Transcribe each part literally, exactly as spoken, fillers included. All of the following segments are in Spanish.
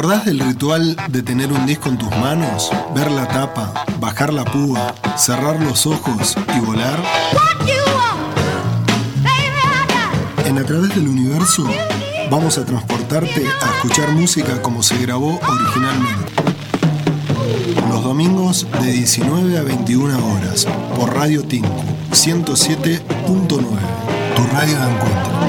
acordás del ritual de tener un disco en tus manos? Ver la tapa, bajar la púa, cerrar los ojos y volar. En A Través del Universo vamos a transportarte a escuchar música como se grabó originalmente. Los domingos de diecinueve a veintiuna horas por Radio Tinku ciento siete punto nueve, tu radio de encuentro.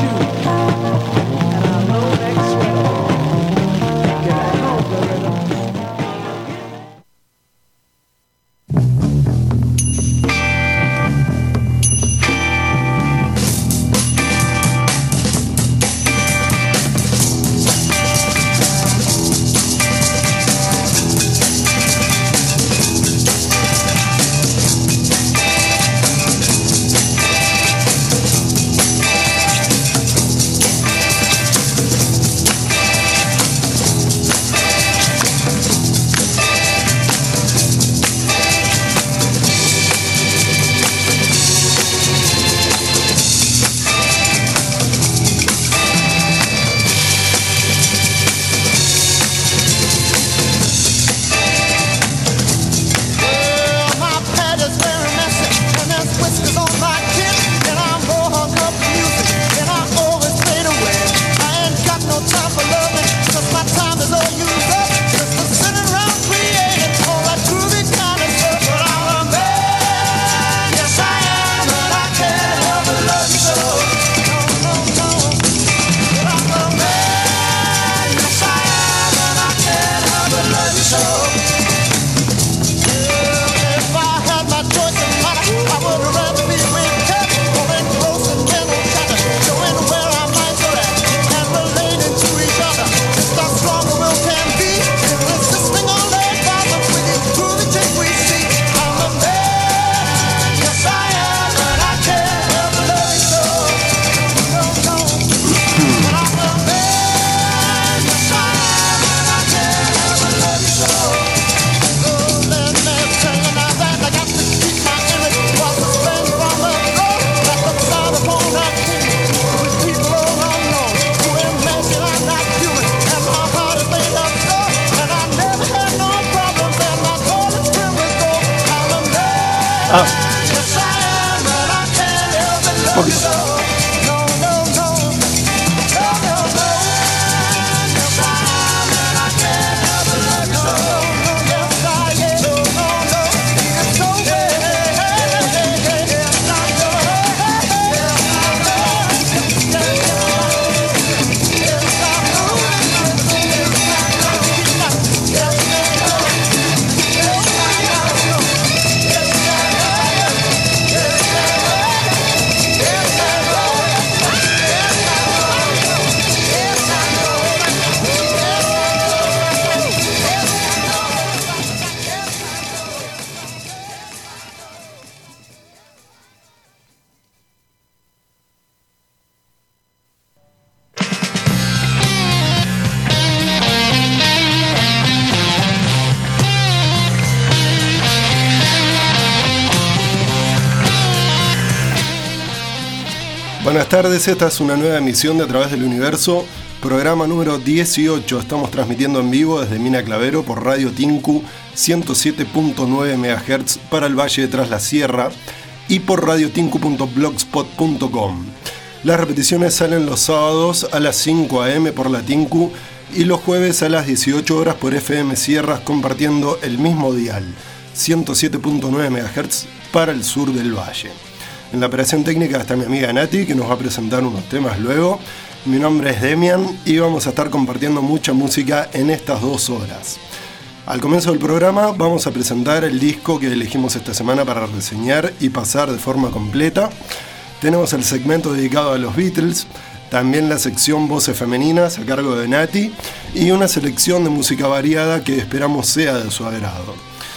Buenas tardes, esta es una nueva emisión de A Través del Universo, programa número dieciocho. Estamos transmitiendo en vivo desde Mina Clavero por Radio Tinku ciento siete punto nueve megahertz para el Valle de Tras la Sierra y por radio tinku punto blogspot punto com. Las repeticiones salen los sábados a las cinco a eme por la Tinku y los jueves a las dieciocho horas por F M Sierras, compartiendo el mismo dial, ciento siete punto nueve megahertz para el sur del valle. En la operación técnica está mi amiga Nati, que nos va a presentar unos temas luego. Mi nombre es Demian y vamos a estar compartiendo mucha música en estas dos horas. Al comienzo del programa vamos a presentar el disco que elegimos esta semana para reseñar y pasar de forma completa. Tenemos el segmento dedicado a los Beatles, también la sección Voces Femeninas a cargo de Nati y una selección de música variada que esperamos sea de su agrado.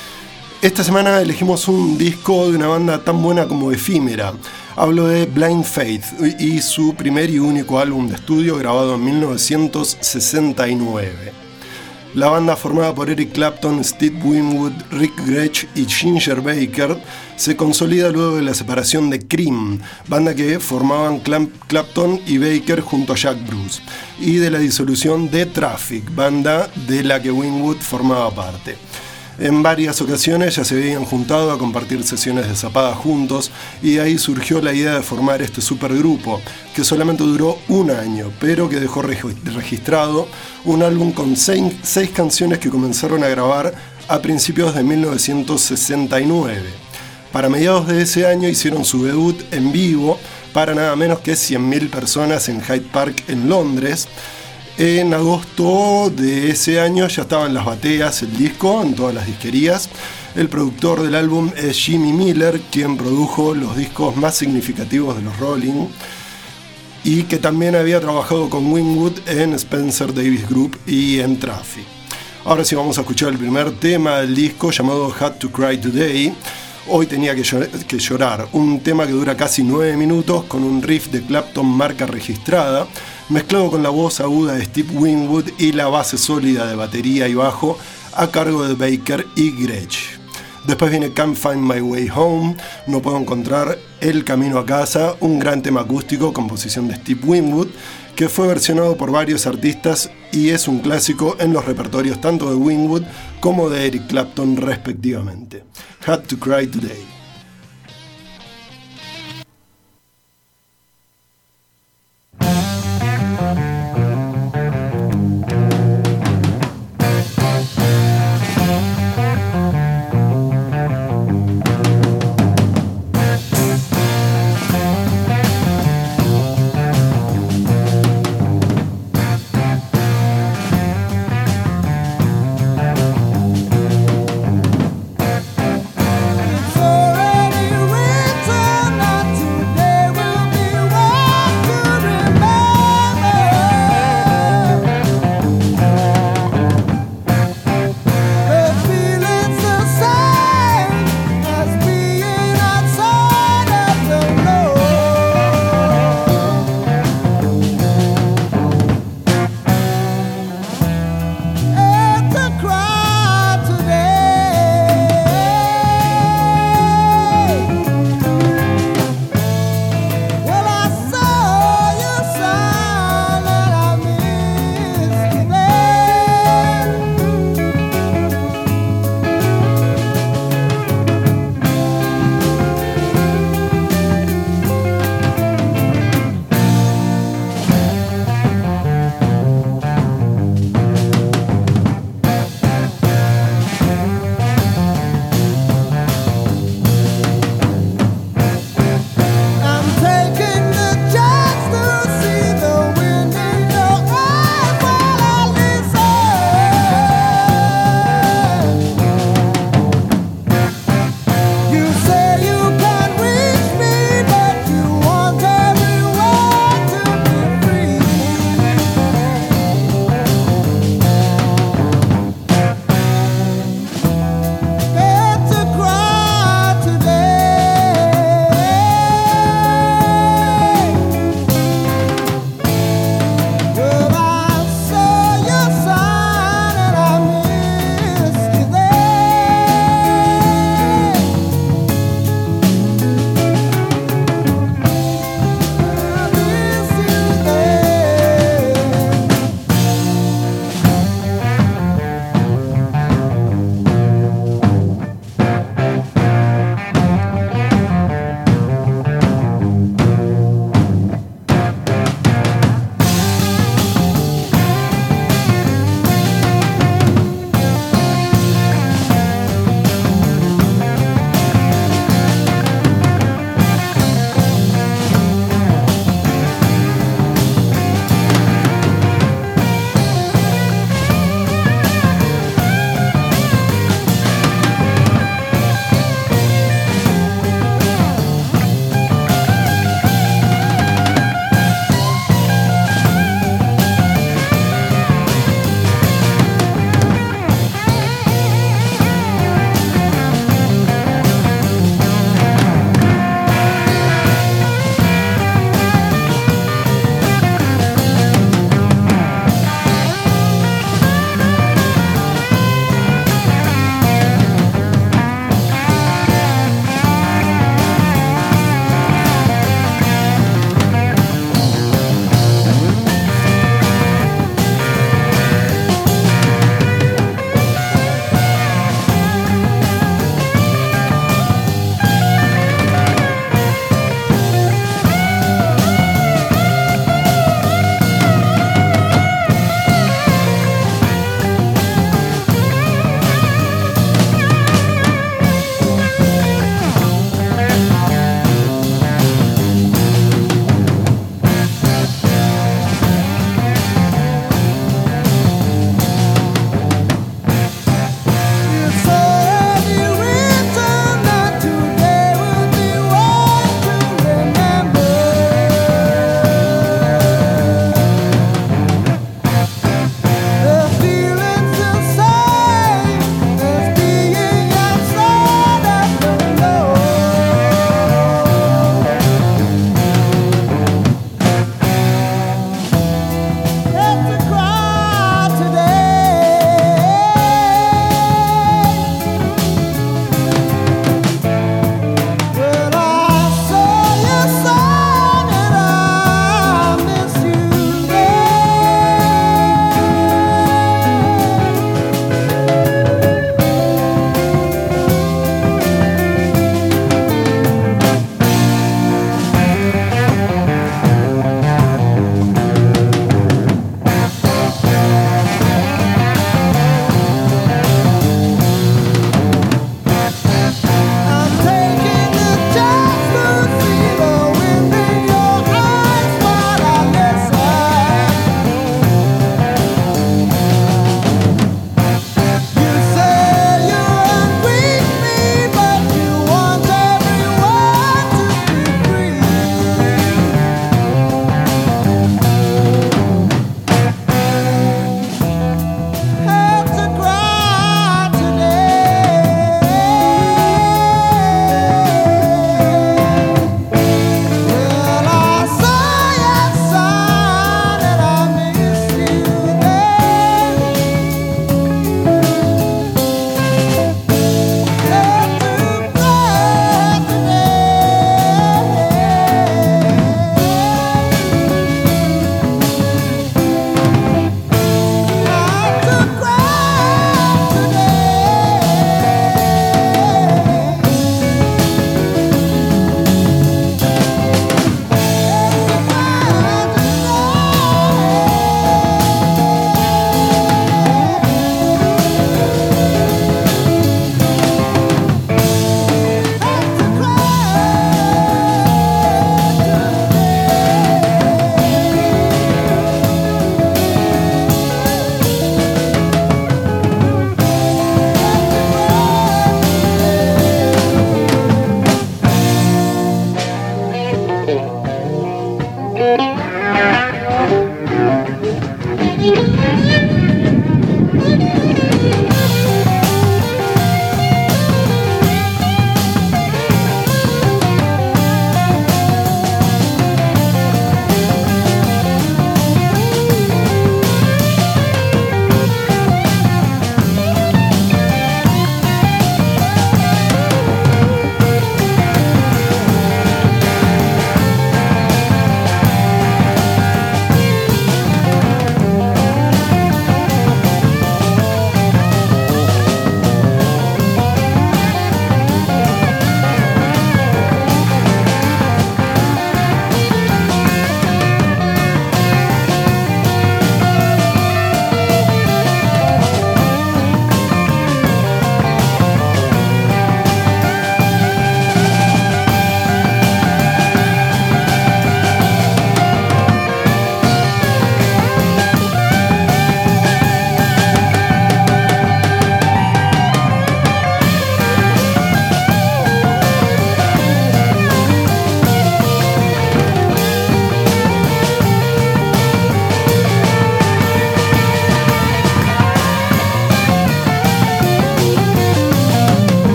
Esta semana elegimos un disco de una banda tan buena como efímera. Hablo de Blind Faith y su primer y único álbum de estudio grabado en mil novecientos sesenta y nueve. La banda, formada por Eric Clapton, Steve Winwood, Rick Gretsch y Ginger Baker, se consolida luego de la separación de Cream, banda que formaban Clapton y Baker junto a Jack Bruce, y de la disolución de Traffic, banda de la que Winwood formaba parte. En varias ocasiones ya se habían juntado a compartir sesiones de zapada juntos, y de ahí surgió la idea de formar este supergrupo, que solamente duró un año, pero que dejó registrado un álbum con seis, seis canciones que comenzaron a grabar a principios de mil novecientos sesenta y nueve. Para mediados de ese año hicieron su debut en vivo para nada menos que cien mil personas en Hyde Park en Londres. En agosto de ese año ya estaban las bateas, el disco, en todas las disquerías. El productor del álbum es Jimmy Miller, quien produjo los discos más significativos de los Rolling, y que también había trabajado con Winwood en Spencer Davis Group y en Traffic. Ahora sí vamos a escuchar el primer tema del disco, llamado Had to Cry Today. Hoy tenía que llorar, un tema que dura casi nueve minutos con un riff de Clapton marca registrada, mezclado con la voz aguda de Steve Winwood y la base sólida de batería y bajo a cargo de Baker y Gretsch. Después viene Can't Find My Way Home, No Puedo Encontrar el Camino a Casa, un gran tema acústico, composición de Steve Winwood, que fue versionado por varios artistas y es un clásico en los repertorios tanto de Winwood como de Eric Clapton respectivamente. Had to Cry Today. For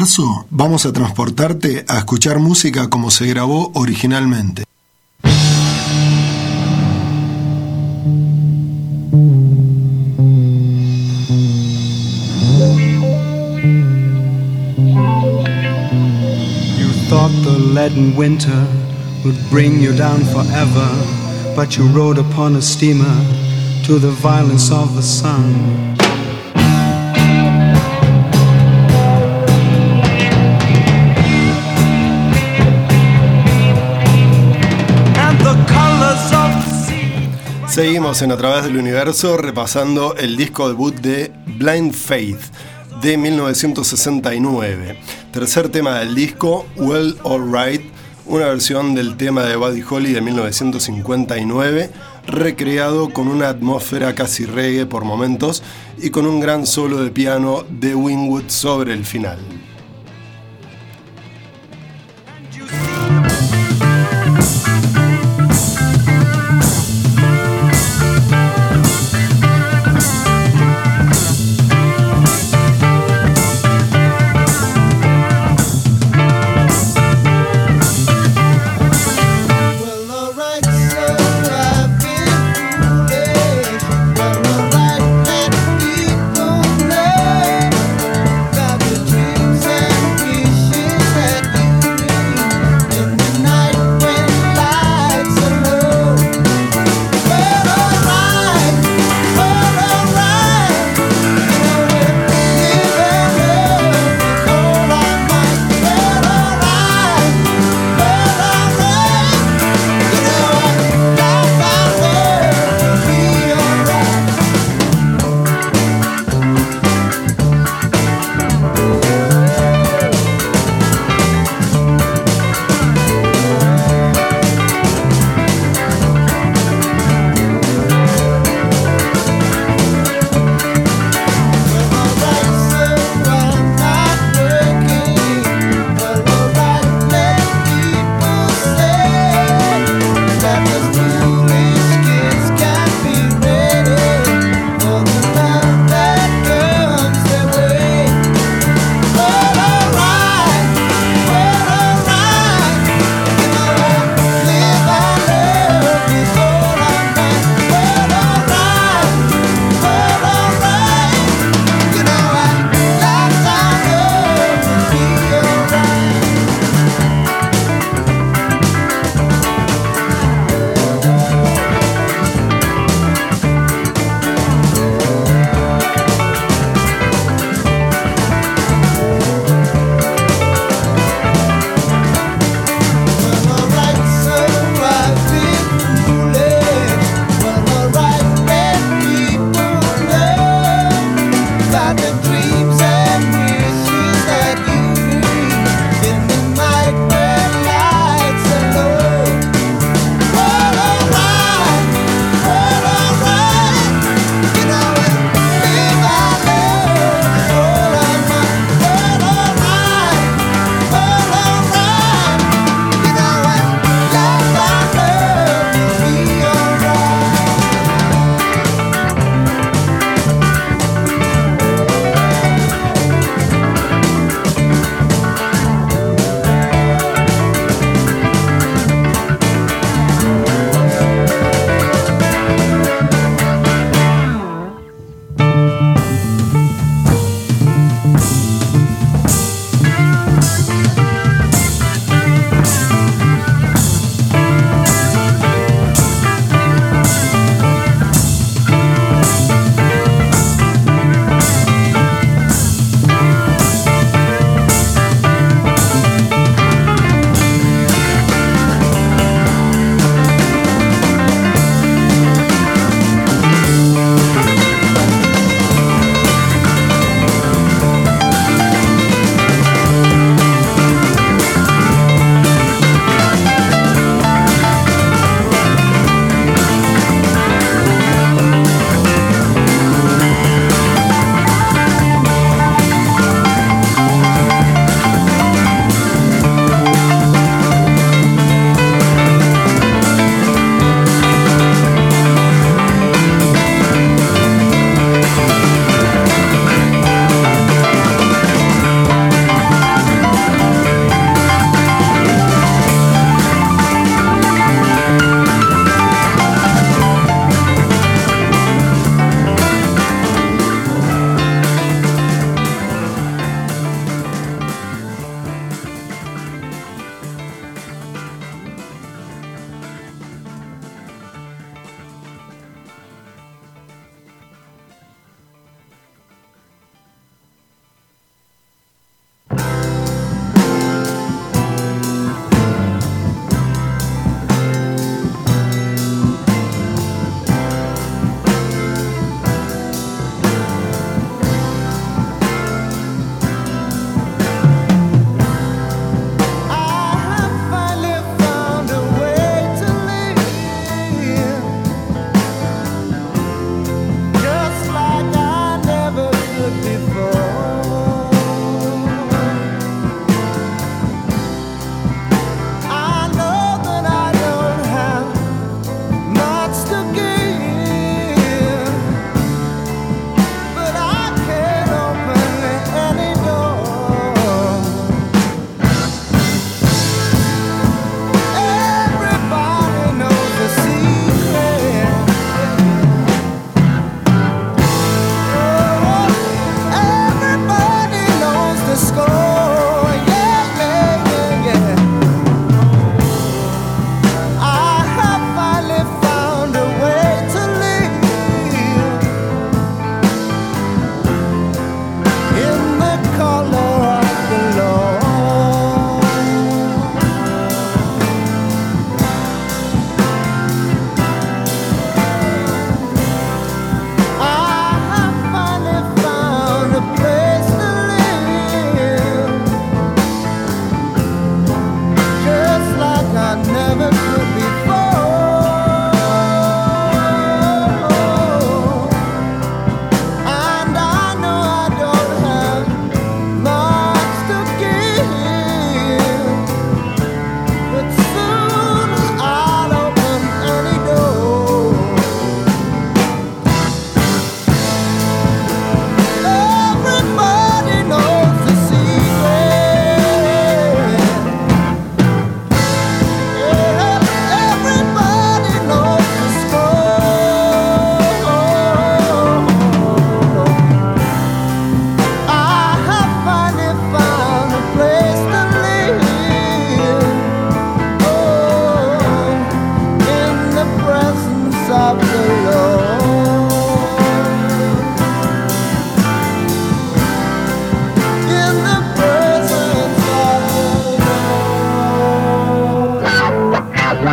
universo, vamos a transportarte a escuchar música como se grabó originalmente. You thought the leaden winter would bring you down forever, but you rode upon a steamer to the violence of the sun. Seguimos en A Través del Universo repasando el disco debut de Blind Faith de mil novecientos sesenta y nueve. Tercer tema del disco, Well Alright, una versión del tema de Buddy Holly de mil novecientos cincuenta y nueve, recreado con una atmósfera casi reggae por momentos y con un gran solo de piano de Winwood sobre el final. Say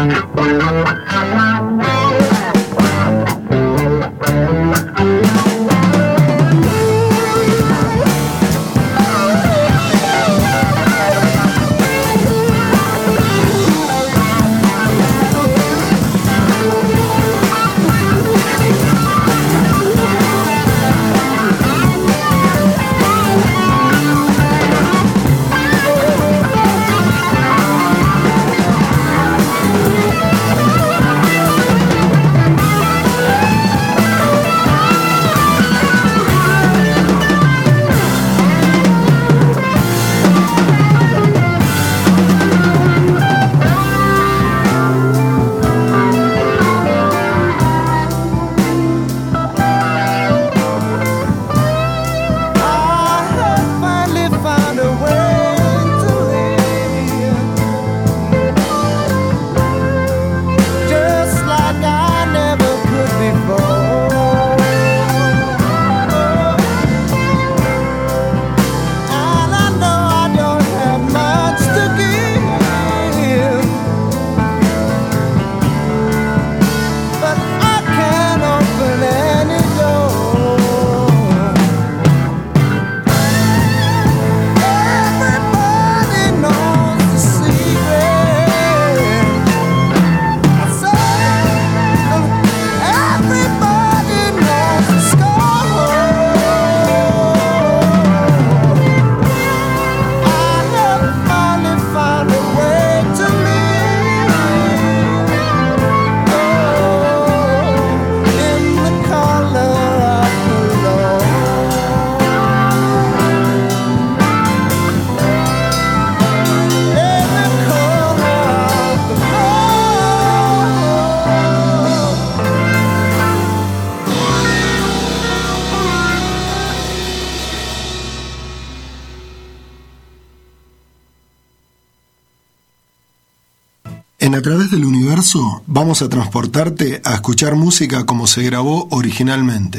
En A Través del Universo vamos a transportarte a escuchar música como se grabó originalmente.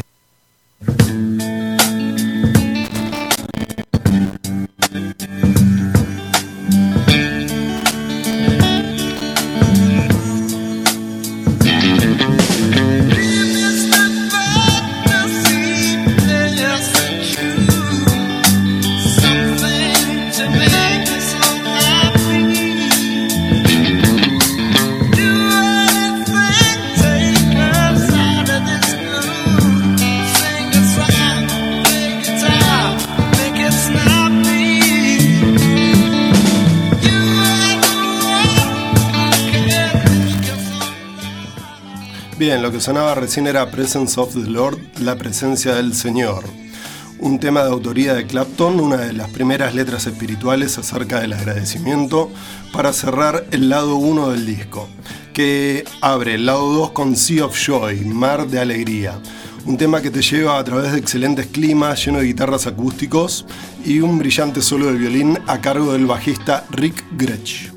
Bien, lo que sonaba recién era Presence of the Lord, la presencia del Señor. Un tema de autoría de Clapton, una de las primeras letras espirituales acerca del agradecimiento, para cerrar el lado uno del disco, que abre el lado dos con Sea of Joy, Mar de Alegría. Un tema que te lleva a través de excelentes climas, lleno de guitarras acústicos y un brillante solo de violín a cargo del bajista Rick Gretsch.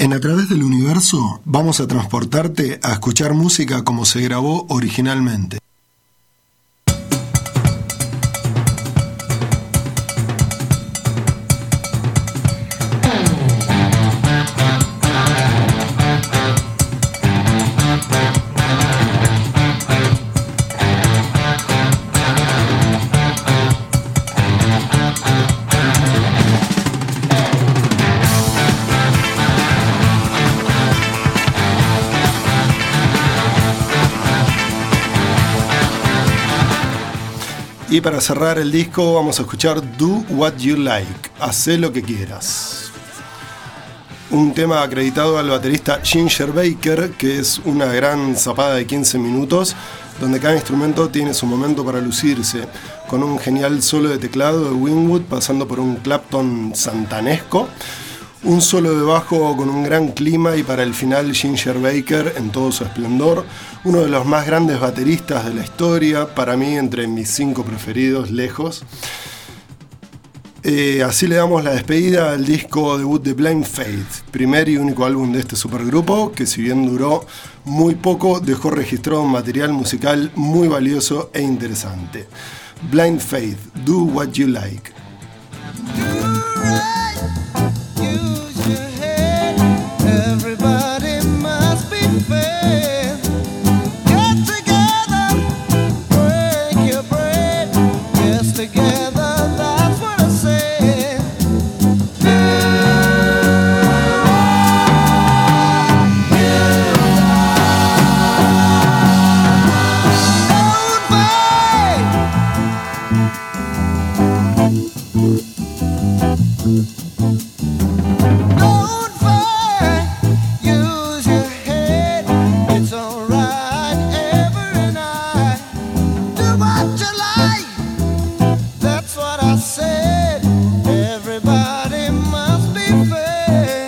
En A Través del Universo vamos a transportarte a escuchar música como se grabó originalmente. Y para cerrar el disco vamos a escuchar Do What You Like, Hacé lo que quieras. Un tema acreditado al baterista Ginger Baker, que es una gran zapada de quince minutos, donde cada instrumento tiene su momento para lucirse, con un genial solo de teclado de Winwood pasando por un Clapton santanesco, un solo de bajo con un gran clima y para el final Ginger Baker en todo su esplendor, uno de los más grandes bateristas de la historia, para mí entre mis cinco preferidos, lejos. Eh, así le damos la despedida al disco debut de Blind Faith, primer y único álbum de este supergrupo, que si bien duró muy poco, dejó registrado un material musical muy valioso e interesante. Blind Faith, Do What You Like. Everybody must be fair. Get together, break your bread. Yes, together, that's what I said. Don't fight. Use your head. It's alright every night. Do what you like. That's what I said. Everybody must be fair.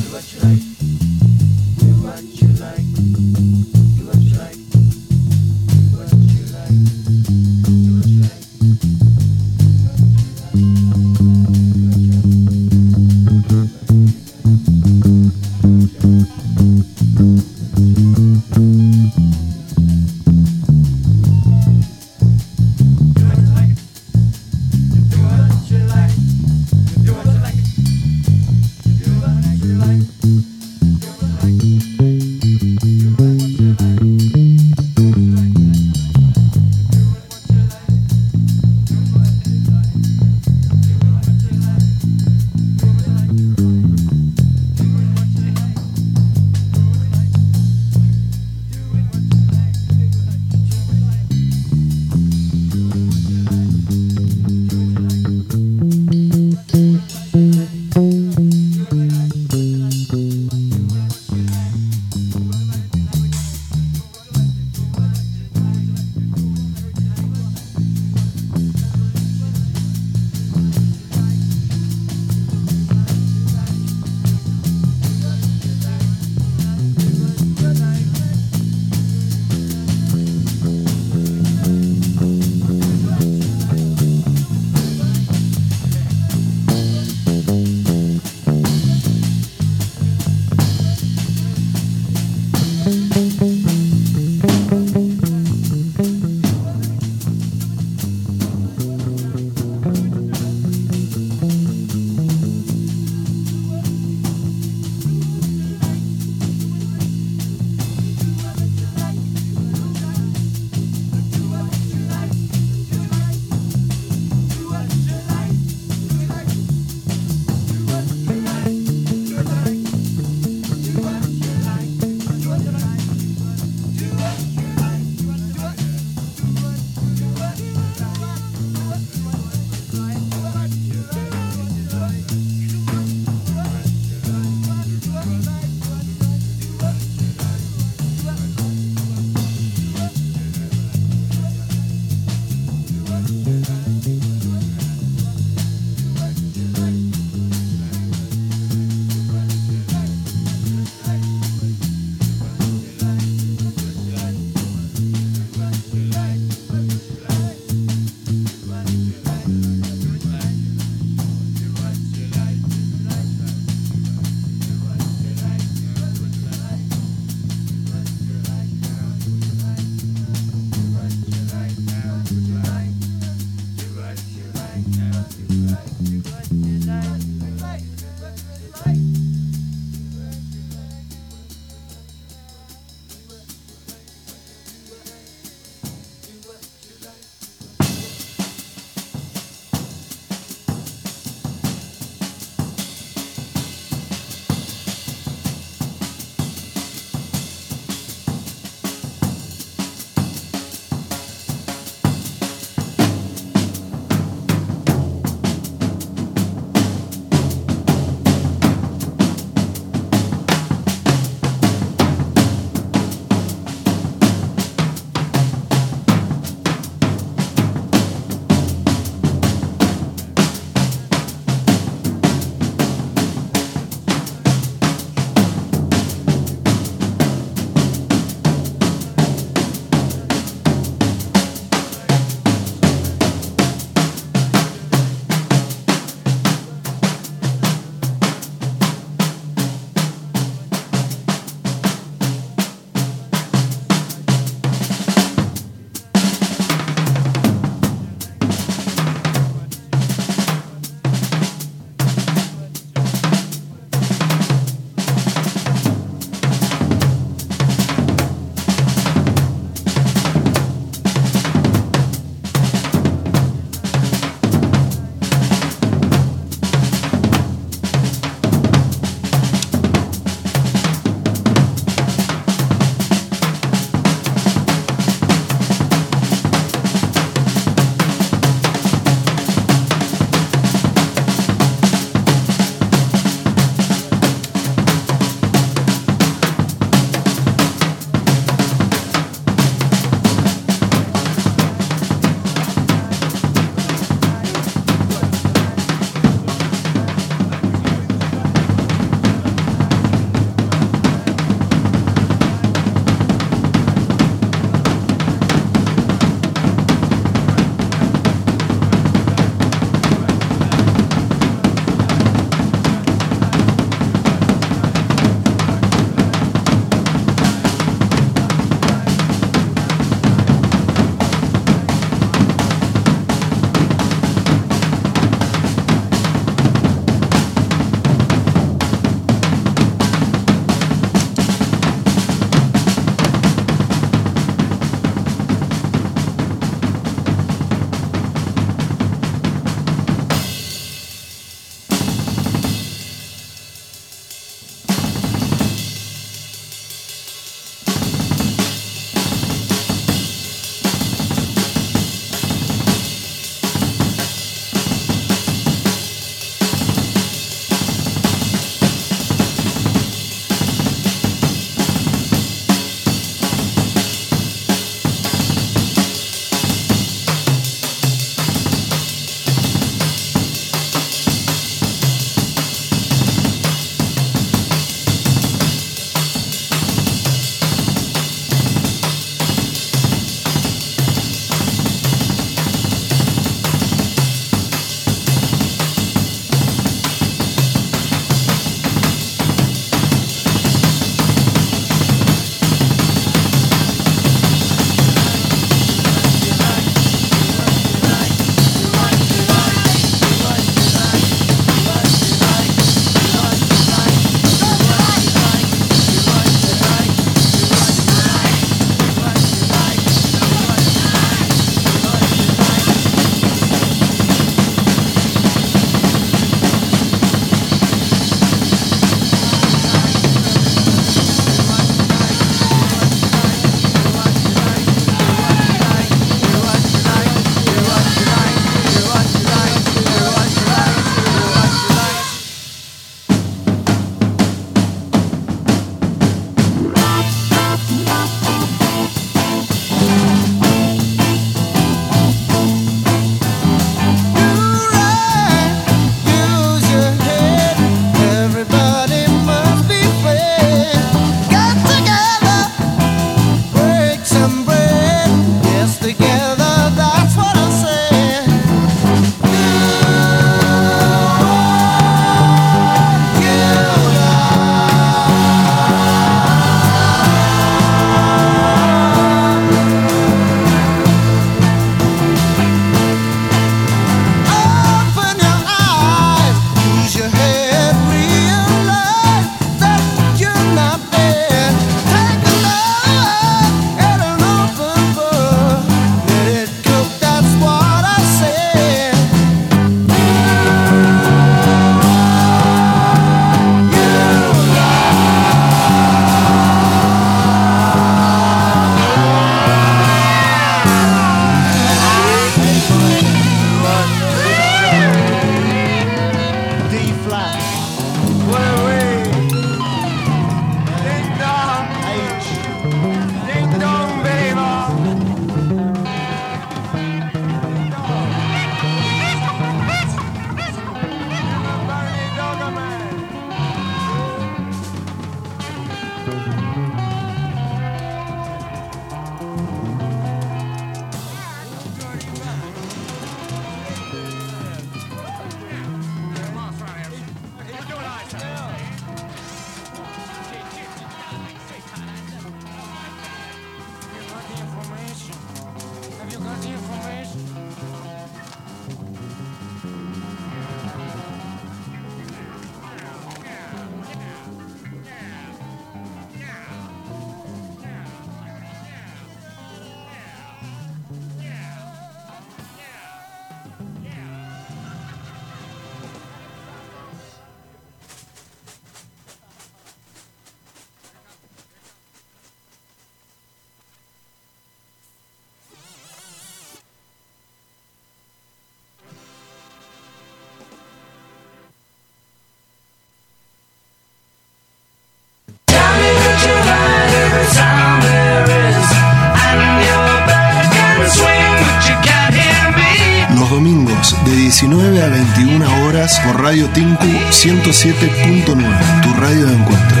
diecinueve a veintiuna horas por Radio Tinku ciento siete punto nueve, tu radio de encuentro.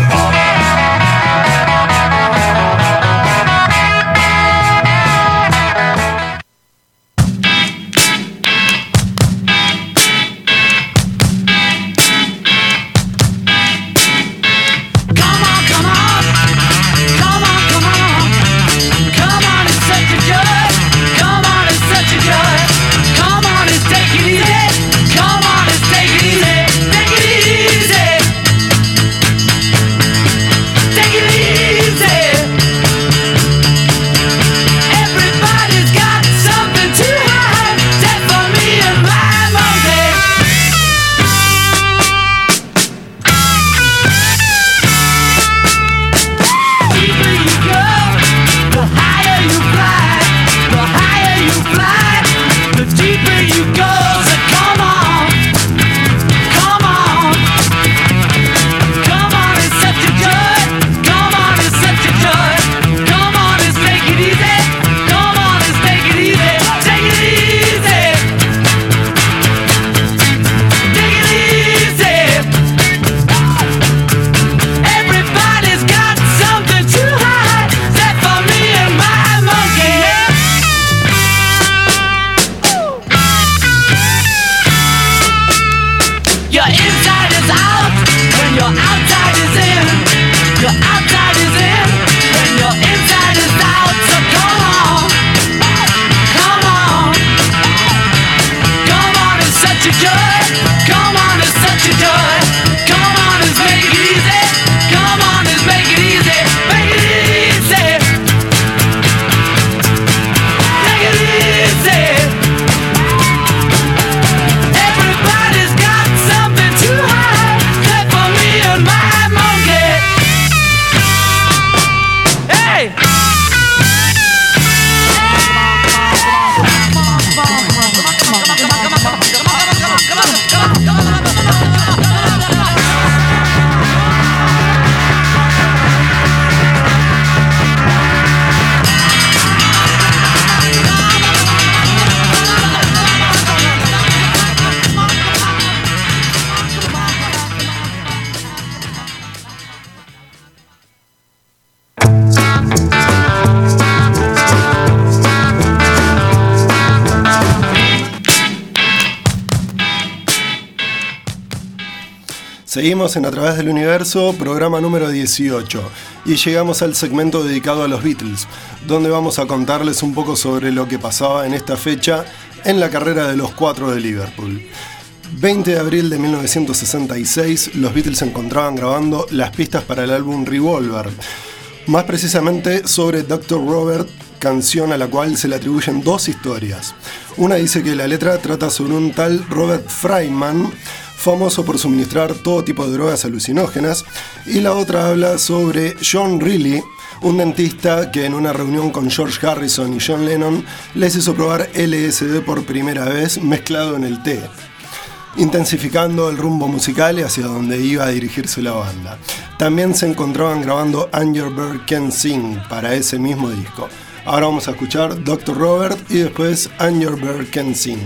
Seguimos en A Través del Universo, programa número dieciocho, y llegamos al segmento dedicado a los Beatles, donde vamos a contarles un poco sobre lo que pasaba en esta fecha en la carrera de los cuatro de Liverpool. veinte de abril de mil novecientos sesenta y seis, los Beatles se encontraban grabando las pistas para el álbum Revolver, más precisamente sobre doctor Robert, canción a la cual se le atribuyen dos historias. Una dice que la letra trata sobre un tal Robert Fryman, famoso por suministrar todo tipo de drogas alucinógenas, y la otra habla sobre John Reilly, un dentista que en una reunión con George Harrison y John Lennon les hizo probar L S D por primera vez mezclado en el té, intensificando el rumbo musical y hacia donde iba a dirigirse la banda. También se encontraban grabando And Your Bird Can Sing para ese mismo disco. Ahora vamos a escuchar doctor Robert y después And Your Bird Can Sing.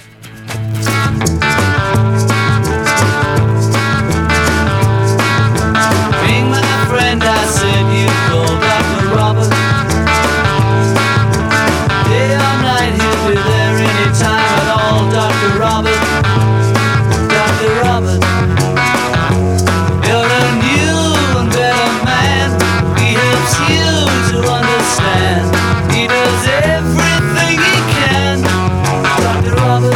And I said you called doctor Robert. Day or night he'll be there anytime at all. doctor Robert, doctor Robert. You're a new and better man. He helps you to understand. He does everything he can. doctor Robert.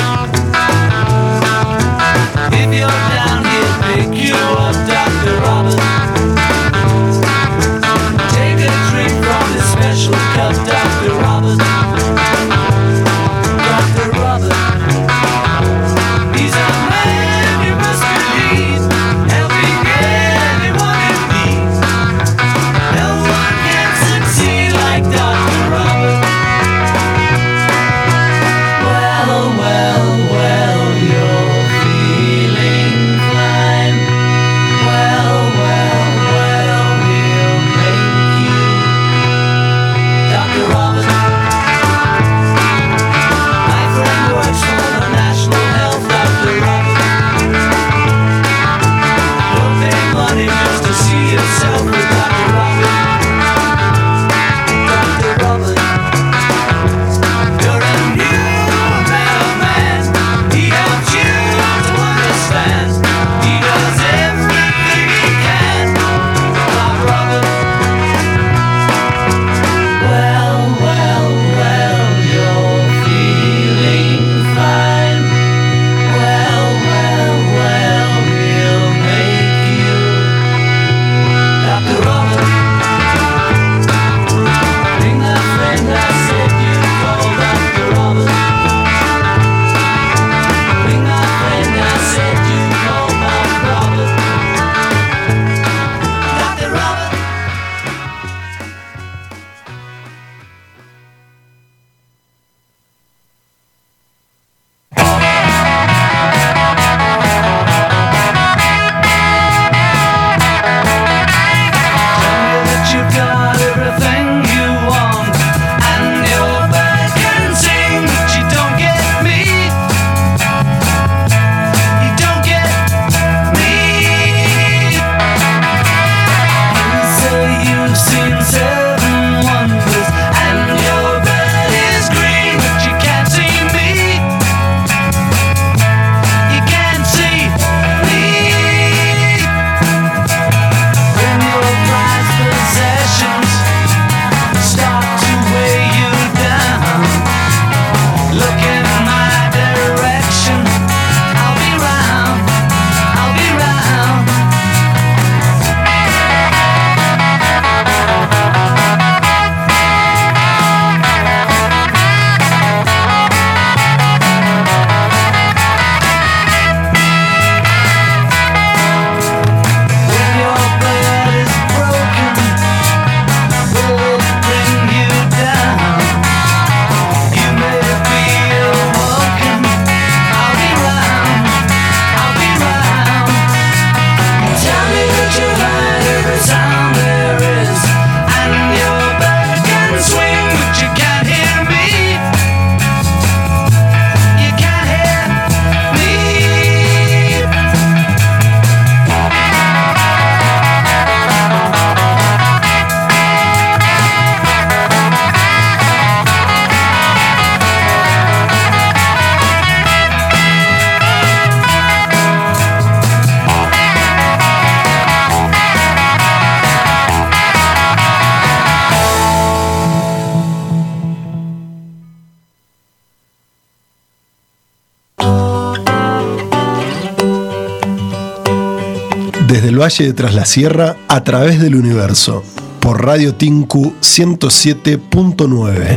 el Valle de Tras la Sierra a través del universo, por Radio Tinku ciento siete punto nueve.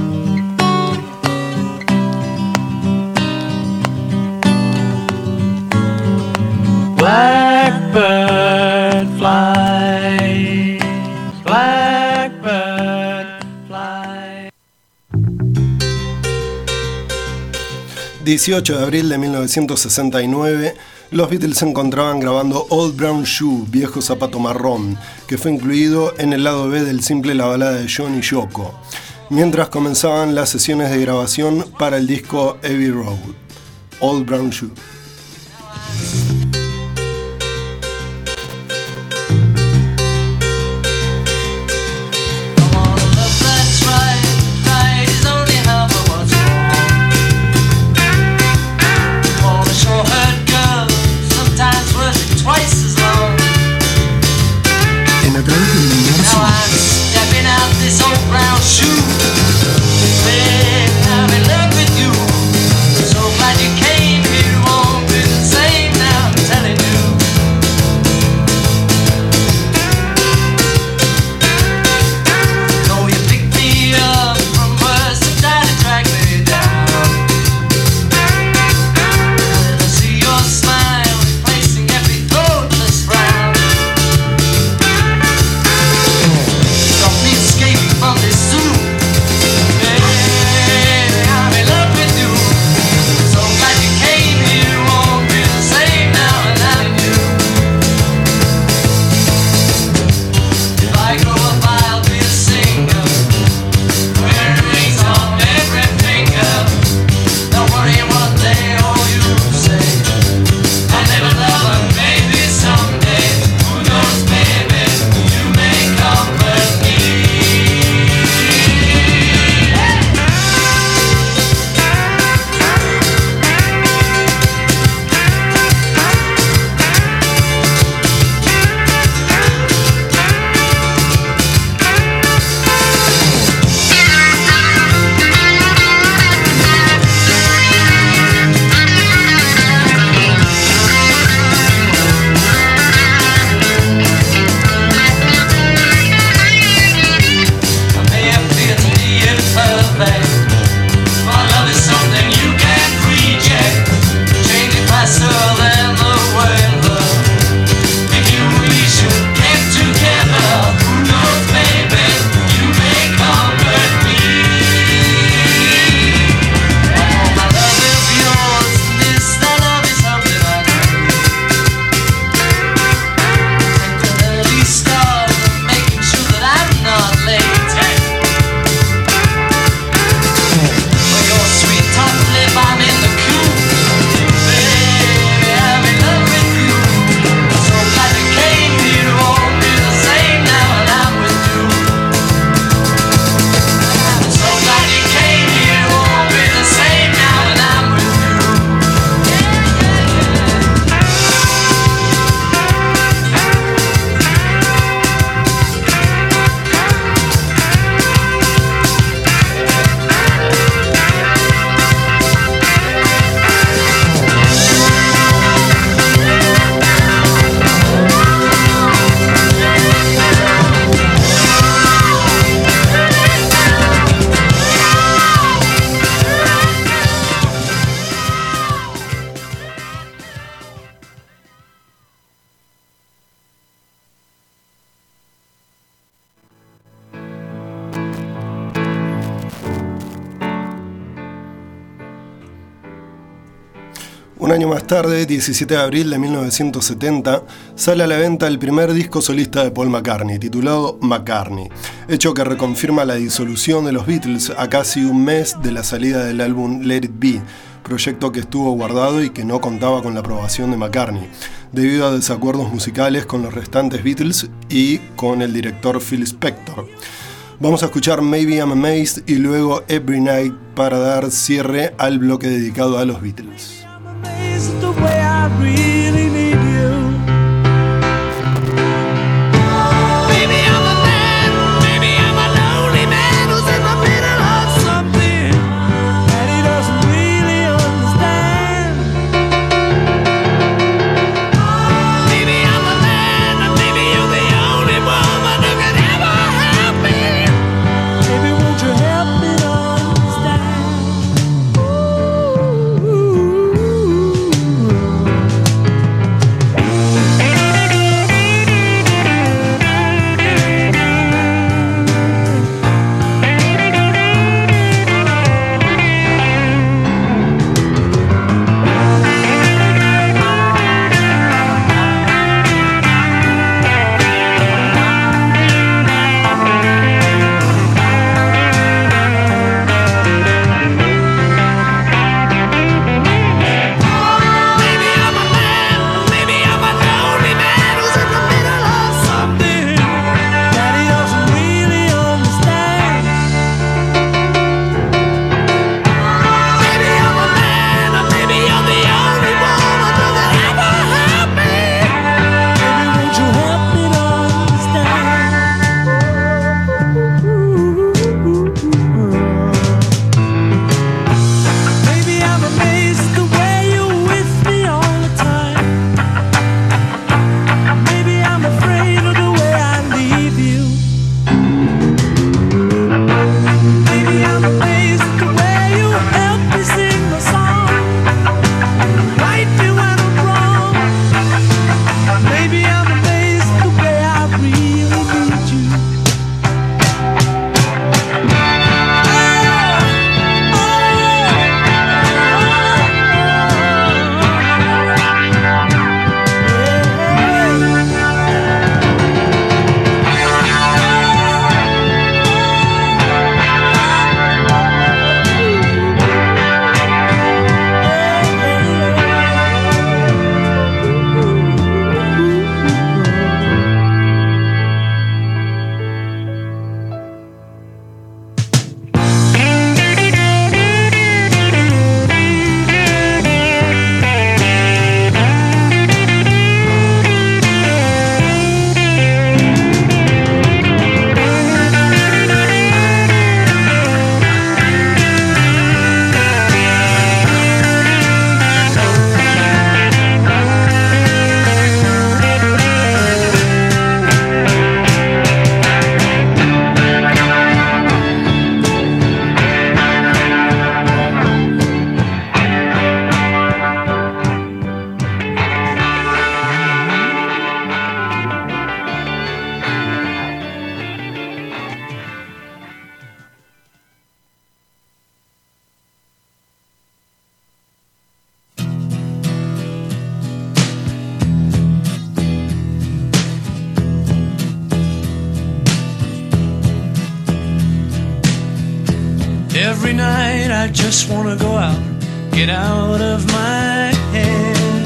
Blackbird fly, blackbird fly. dieciocho de abril de mil novecientos sesenta y nueve, los Beatles se encontraban grabando Old Brown Shoe, Viejo Zapato Marrón, que fue incluido en el lado B del simple La Balada de John y Yoko, mientras comenzaban las sesiones de grabación para el disco Abbey Road, Old Brown Shoe. Un año más tarde, diecisiete de abril de mil novecientos setenta, sale a la venta el primer disco solista de Paul McCartney, titulado McCartney, hecho que reconfirma la disolución de los Beatles a casi un mes de la salida del álbum Let It Be, proyecto que estuvo guardado y que no contaba con la aprobación de McCartney, debido a desacuerdos musicales con los restantes Beatles y con el director Phil Spector. Vamos a escuchar Maybe I'm Amazed y luego Every Night para dar cierre al bloque dedicado a los Beatles. The way I really need you. Maybe I'm a man, maybe I'm a lonely man who's in the middle of something that he doesn't really understand. Maybe I'm a man. night I just wanna go out, get out of my head.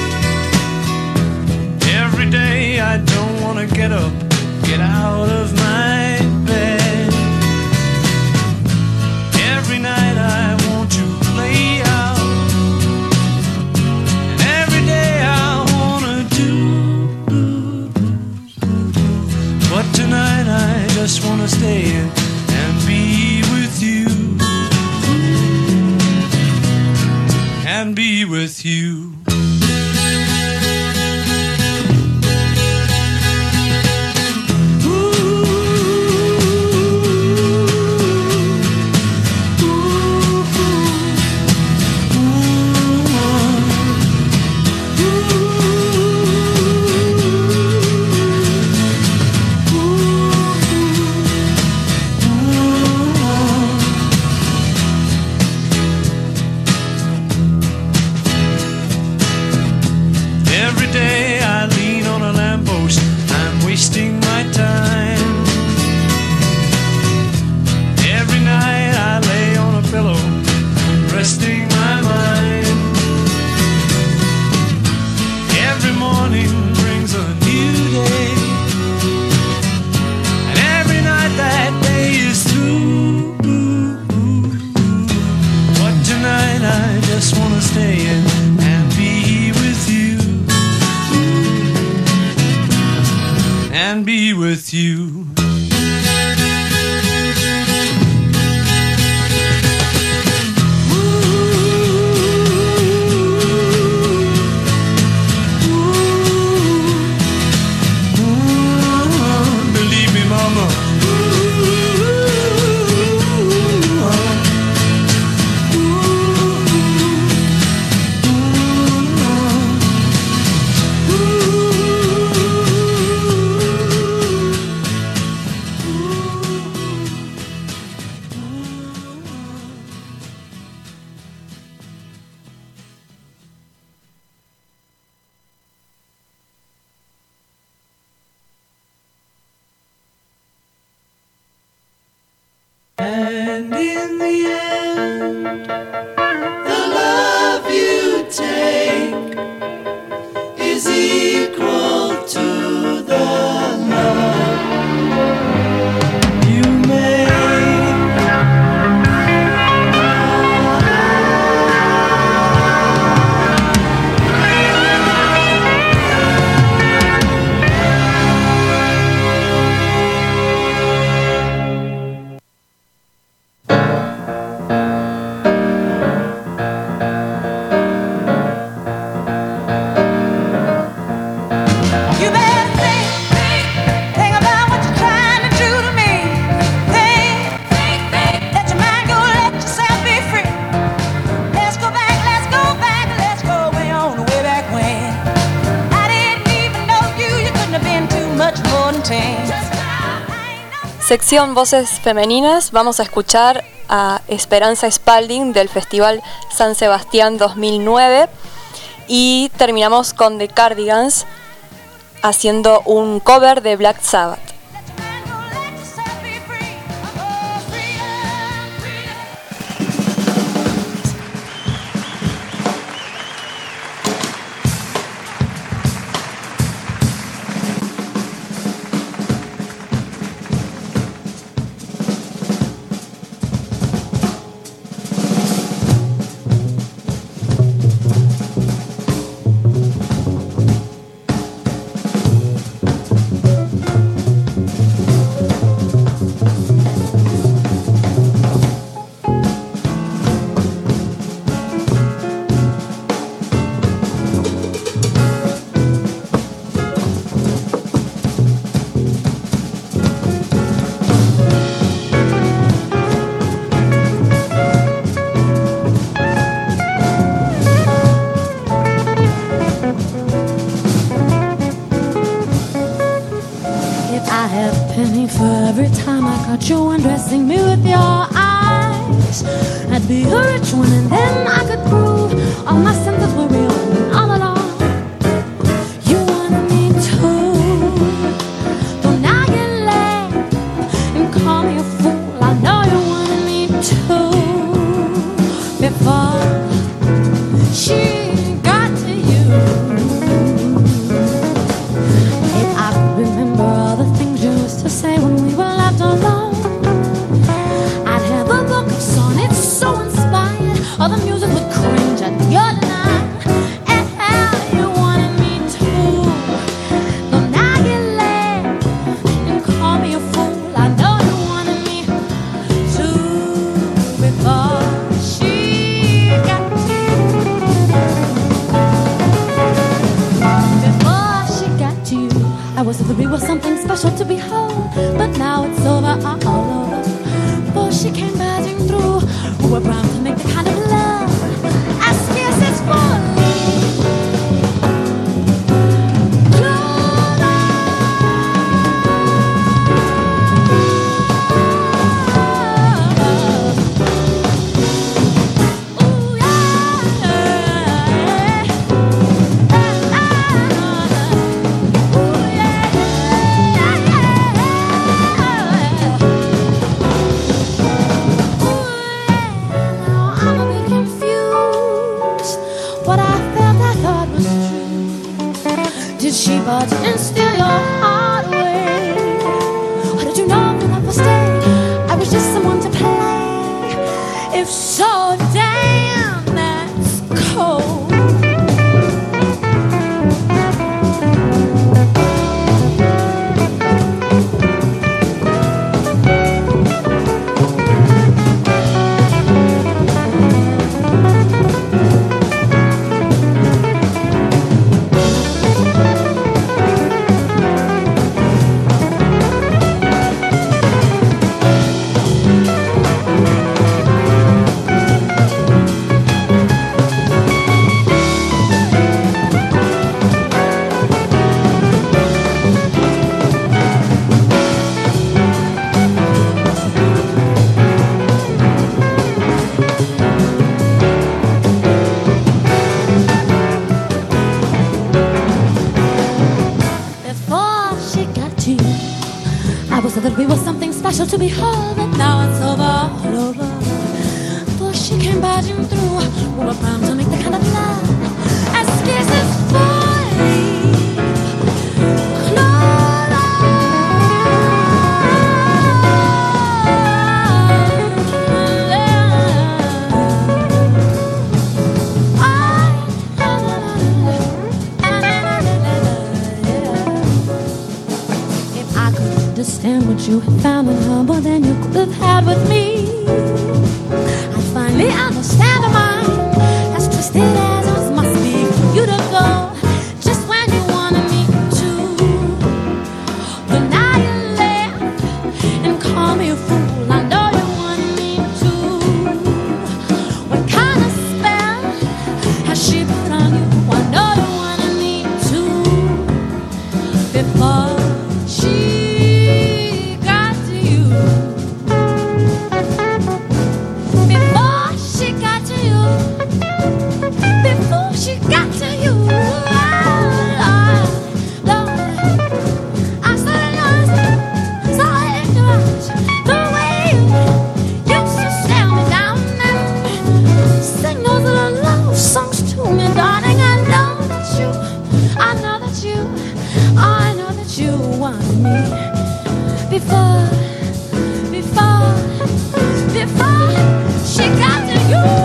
Every day I don't wanna get up, get out of my bed. Every night I want to play out, and every day I wanna do. But tonight I just wanna stay in and be with you, and be with you. Wasting my time. Every night I lay on a pillow, resting my mind. Every morning brings a new day, and every night that day is through. But tonight I just wanna stay in and be with you, and be with you. Believe me, mama. And in the end, the love you take is equal to the love you make. Sección Voces Femeninas, vamos a escuchar a Esperanza Spalding del Festival San Sebastián dos mil nueve y terminamos con The Cardigans haciendo un cover de Black Sabbath. You undressing me with your eyes, I'd be a rich one, and then I could prove all my senses were real and all along. You wanted me to, but now you're late and call me a fool. I know you wanted me to. she got to you. If I could remember all the things you used to say when we were left alone, I'd have a book of sonnets so inspired, all the music would cringe at your denial. And how you wanted me to. Though now you laugh and call me a fool, I know you wanted me to. Before she got to you, before she got to you, I was the was something special to behold, but now it's over, all over. Before she came buzzing through, we were proud to make the kind of love I scarce is falling. She budge and steal your heart away. Or did you know from the first day I was just someone to play? If so, damn, that's cold. That we were something special to behold, but now it's over, all over. Before she came barging through, we were bound to make the kind of love as scarce as falling. Understand what you had found in her more than you could have had with me. I finally understand her mind, as twisted as yours must be for you to go just when you wanted me to. But now you laugh and call me a fool. I know you wanted me to. What kind of spell has she put on you? I know you wanted me to. Before she before, before, before she got to you.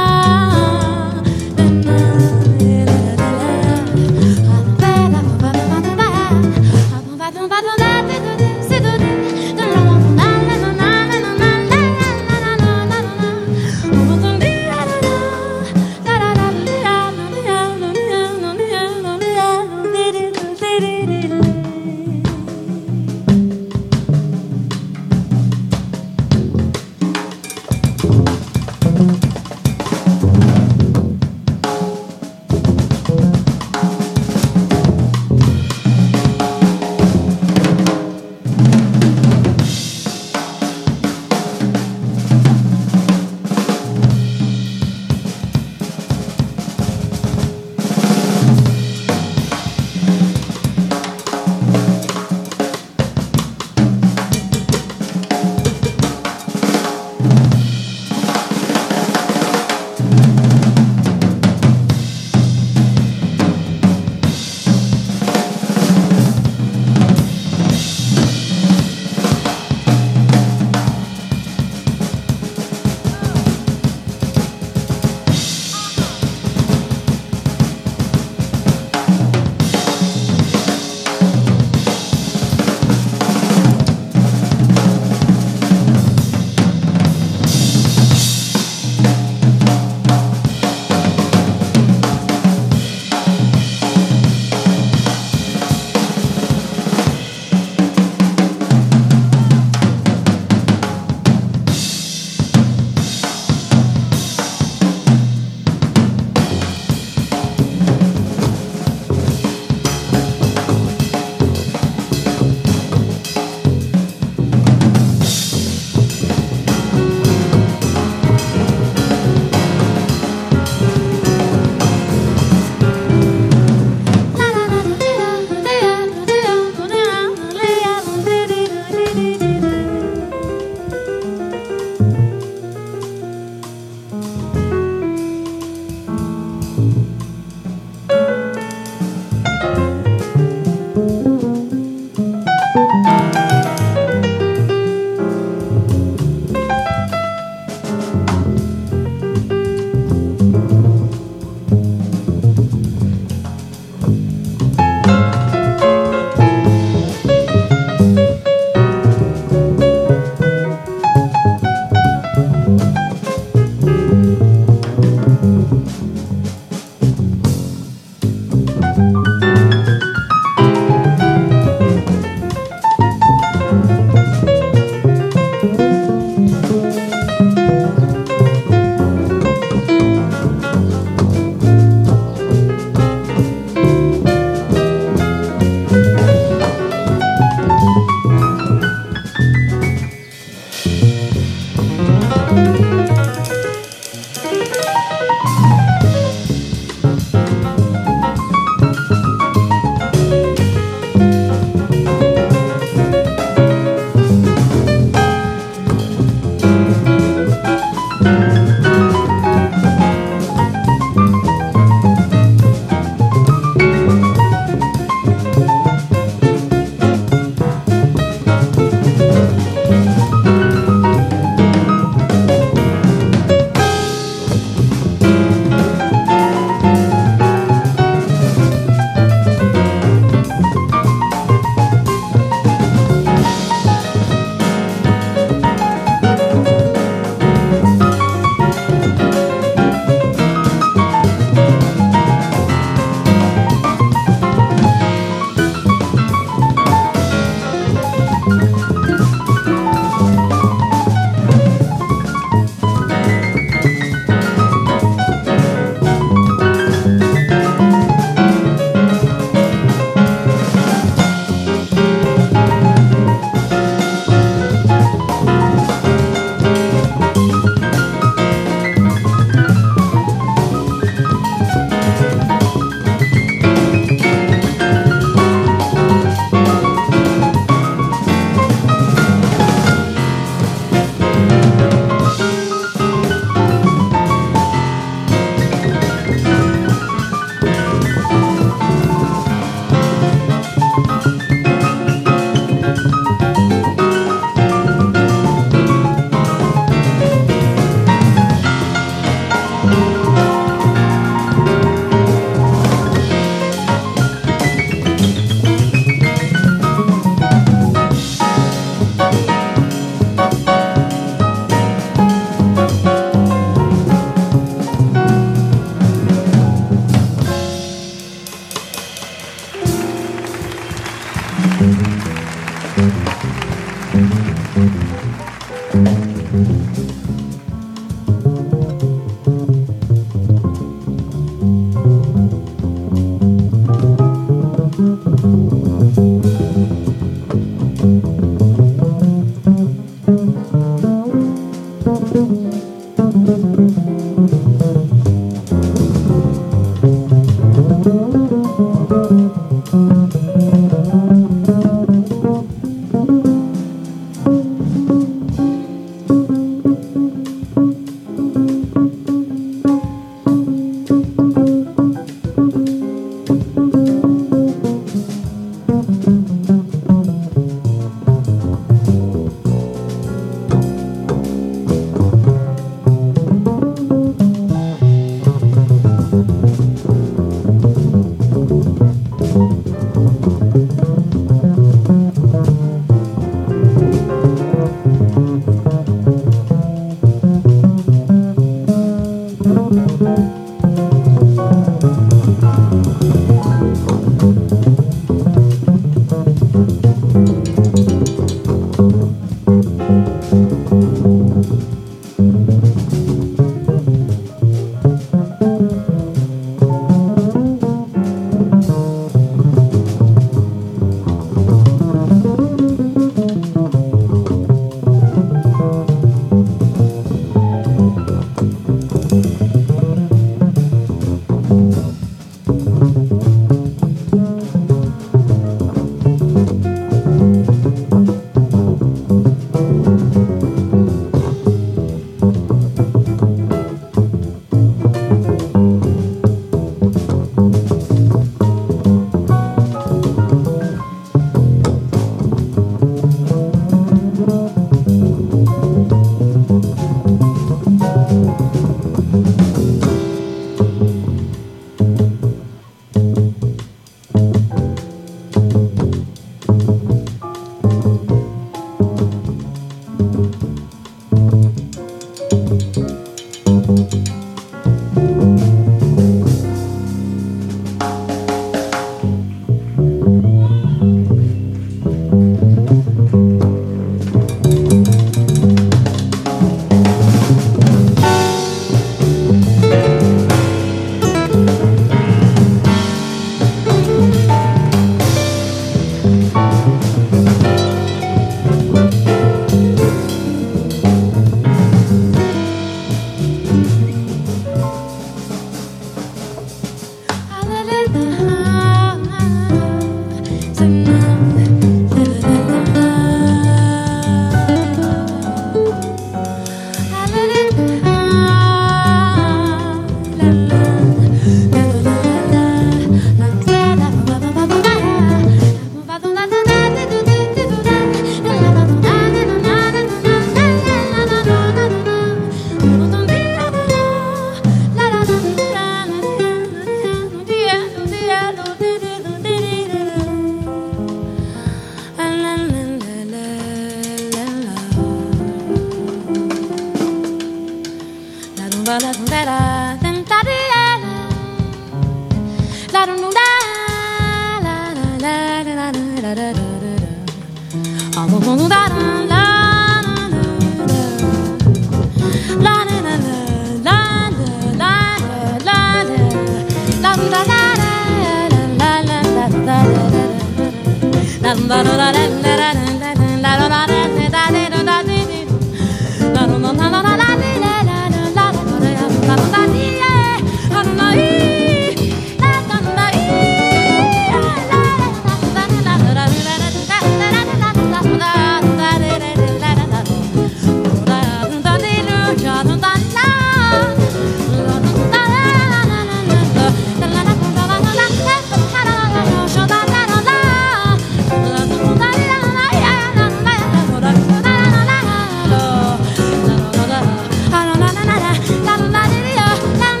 La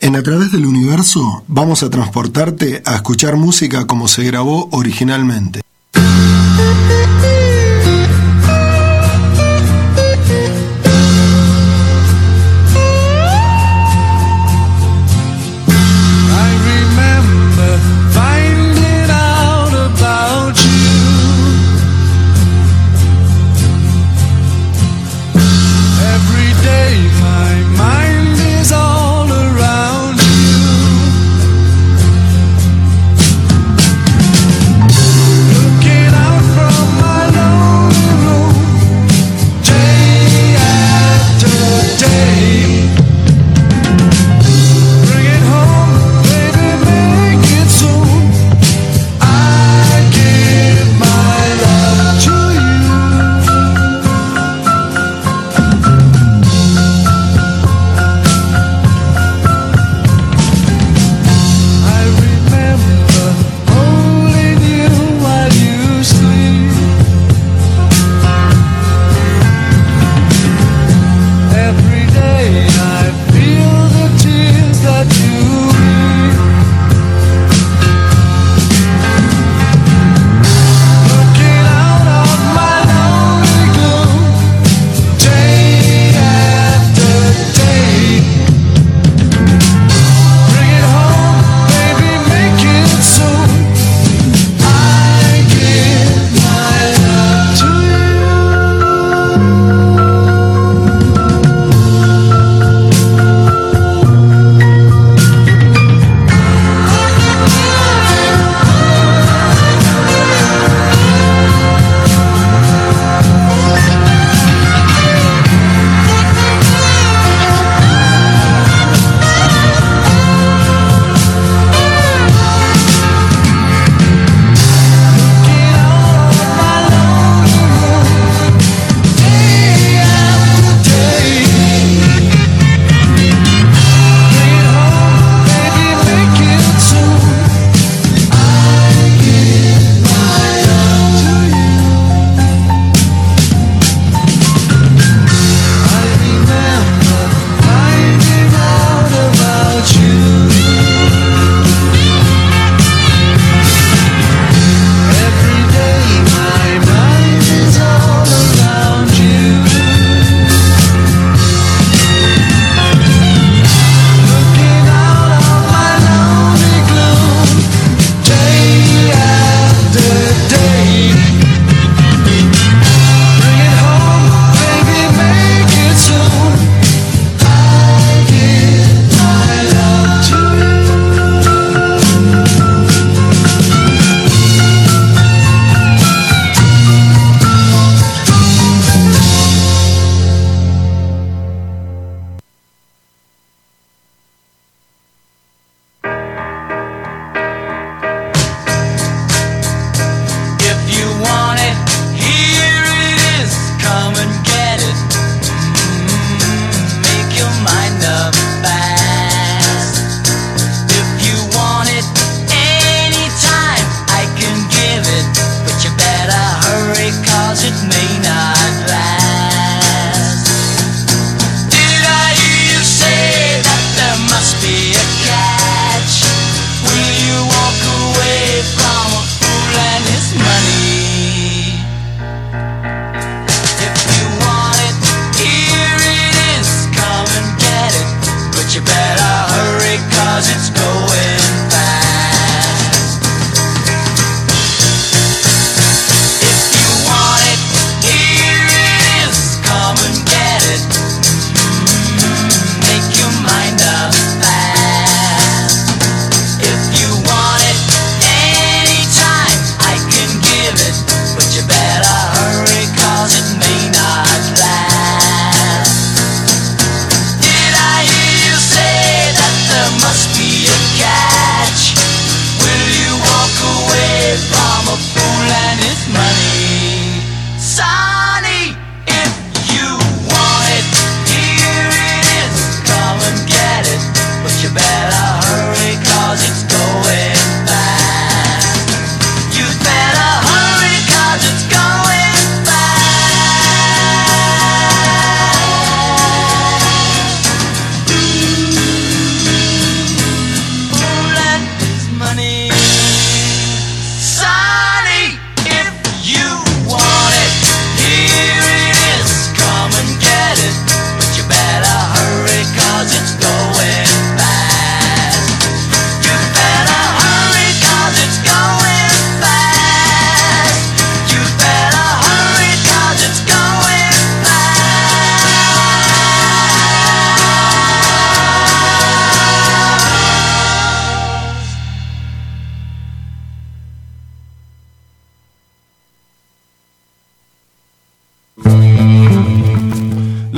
En A Través del Universo vamos a transportarte a escuchar música como se grabó originalmente.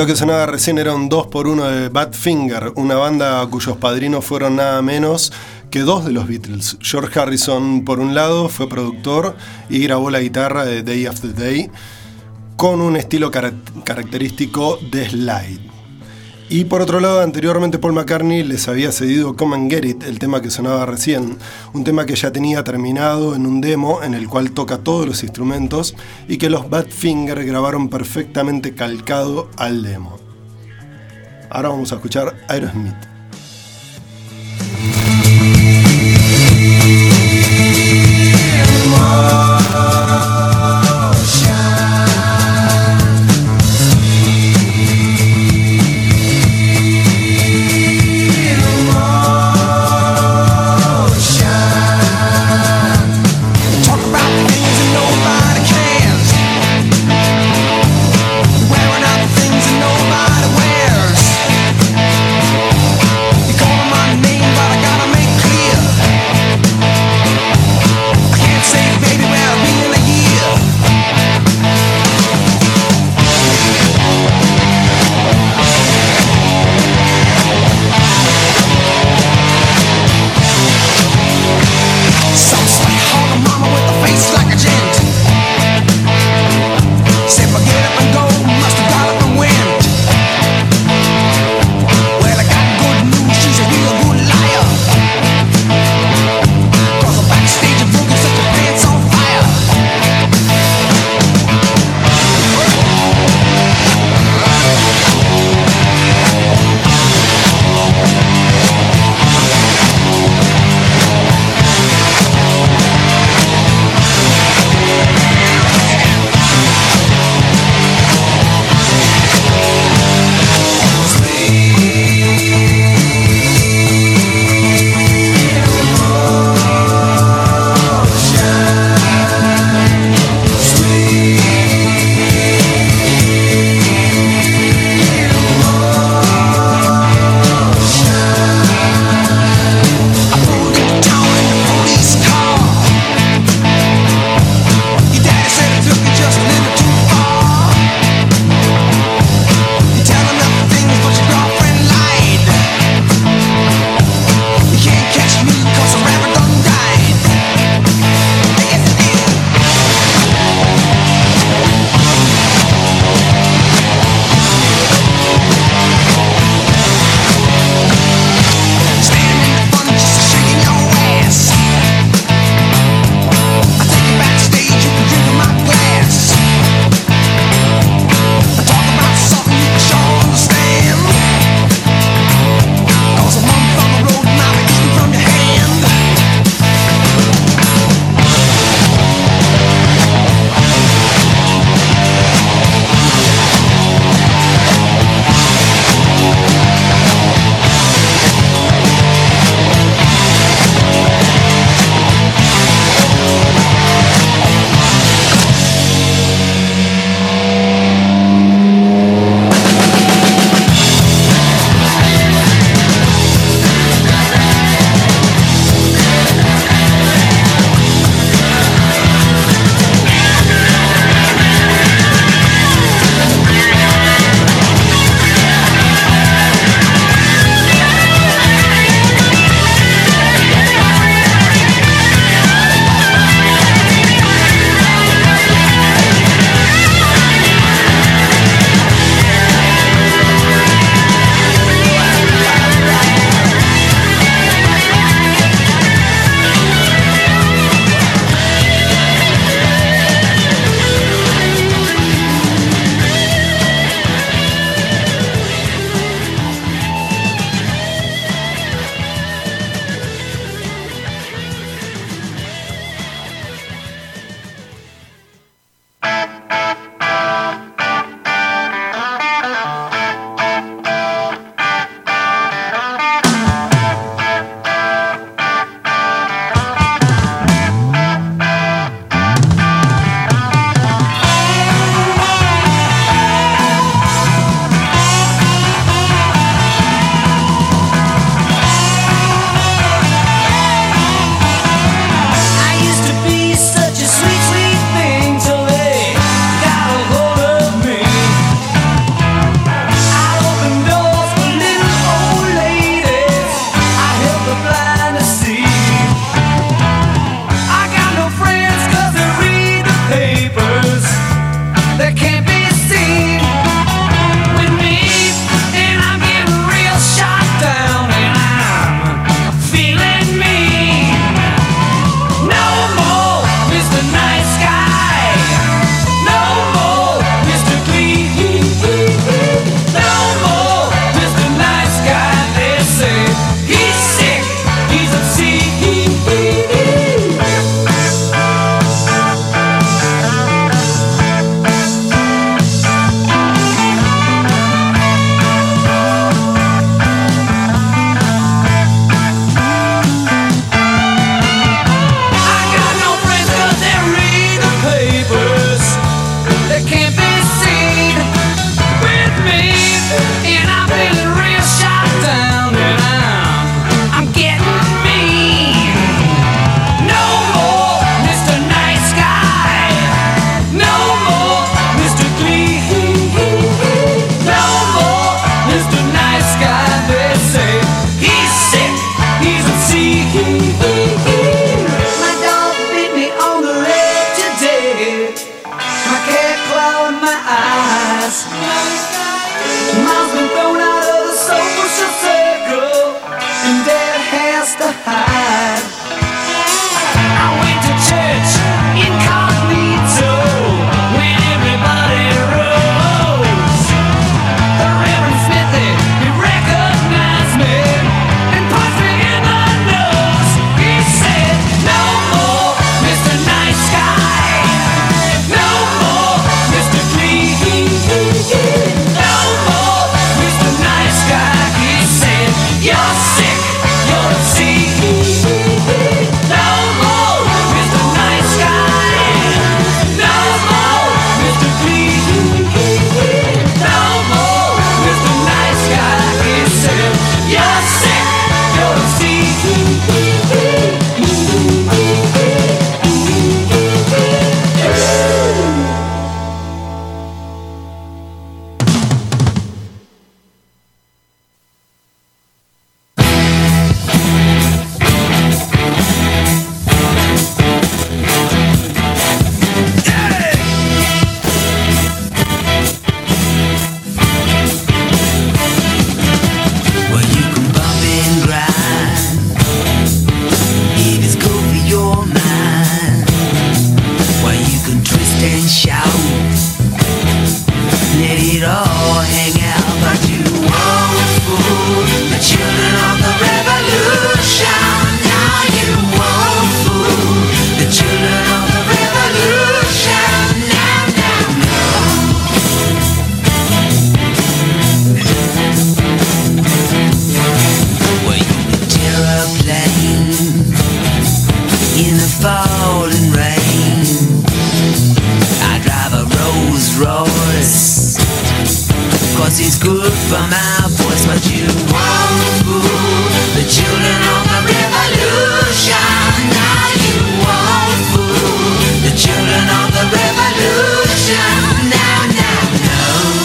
Lo que sonaba recién era un dos por uno de Badfinger, una banda cuyos padrinos fueron nada menos que dos de los Beatles. George Harrison, por un lado, fue productor y grabó la guitarra de Day After Day con un estilo car- característico de slide. Y por otro lado, anteriormente Paul McCartney les había cedido Come and Get It, el tema que sonaba recién, un tema que ya tenía terminado en un demo en el cual toca todos los instrumentos y que los Badfinger grabaron perfectamente calcado al demo. Ahora vamos a escuchar Aerosmith. Wearing out the things that nobody wears. 'cause he's good for my voice. But you won't fool the children of the revolution. Now you won't fool the children of the revolution. Now, now, no.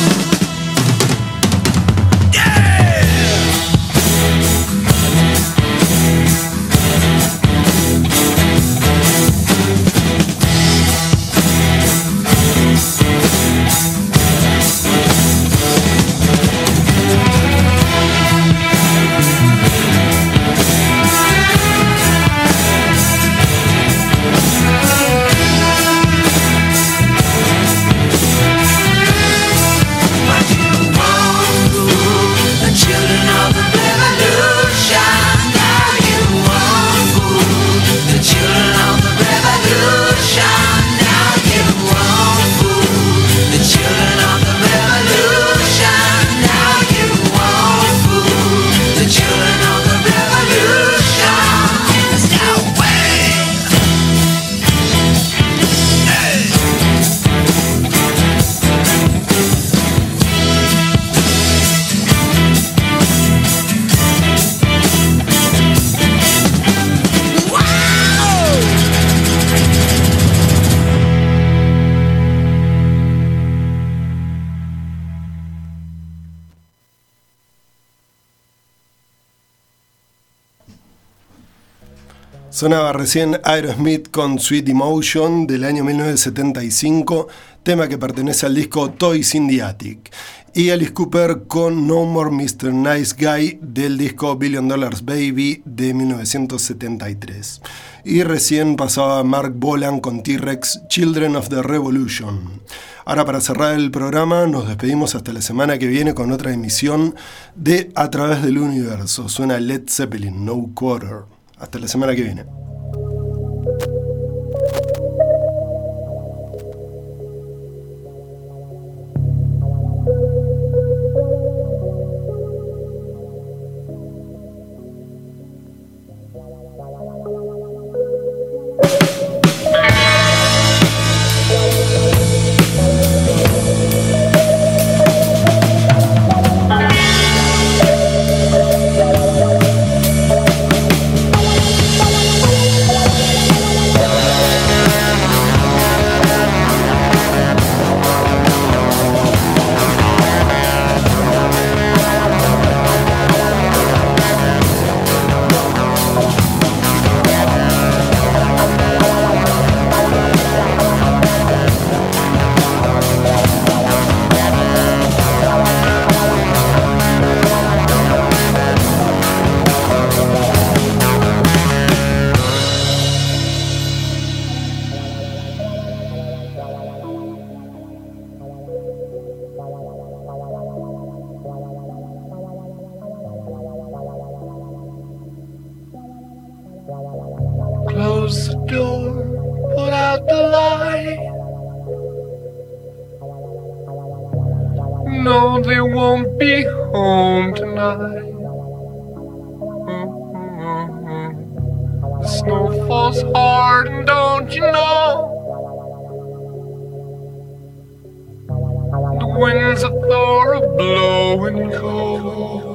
Sonaba recién Aerosmith con Sweet Emotion del año mil novecientos setenta y cinco, tema que pertenece al disco Toys in the Attic. Y Alice Cooper con No More mister Nice Guy del disco Billion Dollars Baby de mil novecientos setenta y tres. Y recién pasaba Mark Bolan con T-Rex Children of the Revolution. Ahora, para cerrar el programa, nos despedimos hasta la semana que viene con otra emisión de A Través del Universo. Suena Led Zeppelin, No Quarter. Hasta la semana que viene. Close the door, put out the light. No, they won't be home tonight. Mm-hmm. The snow falls hard, and don't you know? The winds of Thor are blowing cold.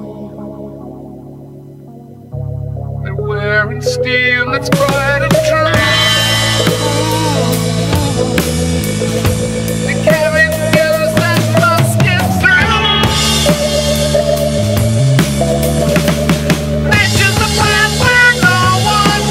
They're wearing steel that's bright and true. They carry guns that must get through. They choose the path where no one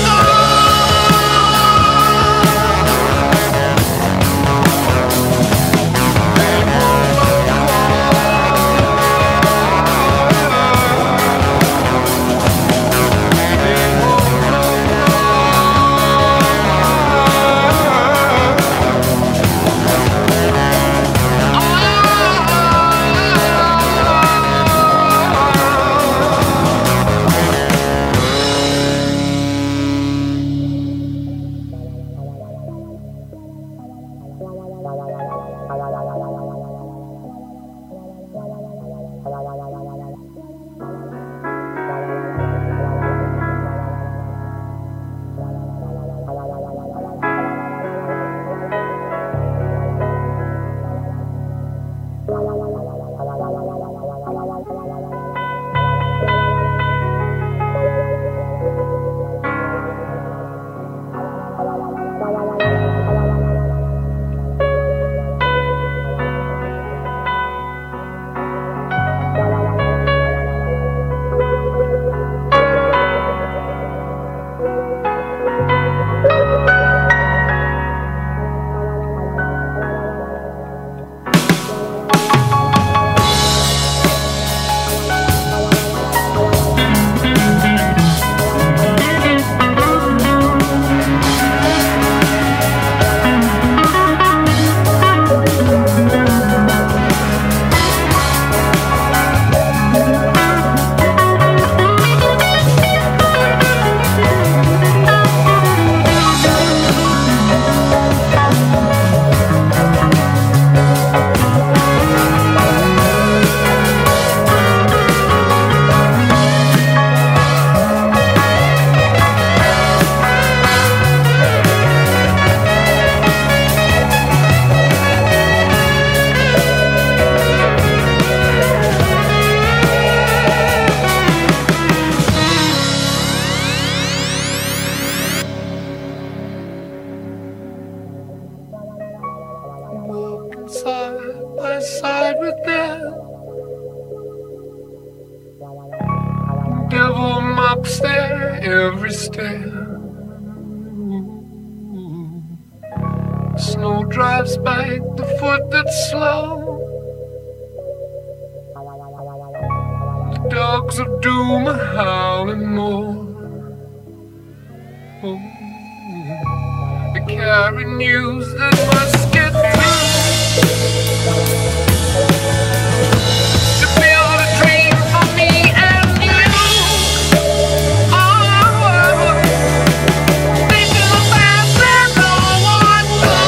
marks there every step. Snow drives back the foot that's slow. The dogs of doom are howling more. Oh, they carry news that must get through. To build a dream for me and you. Oh, they do the best that no one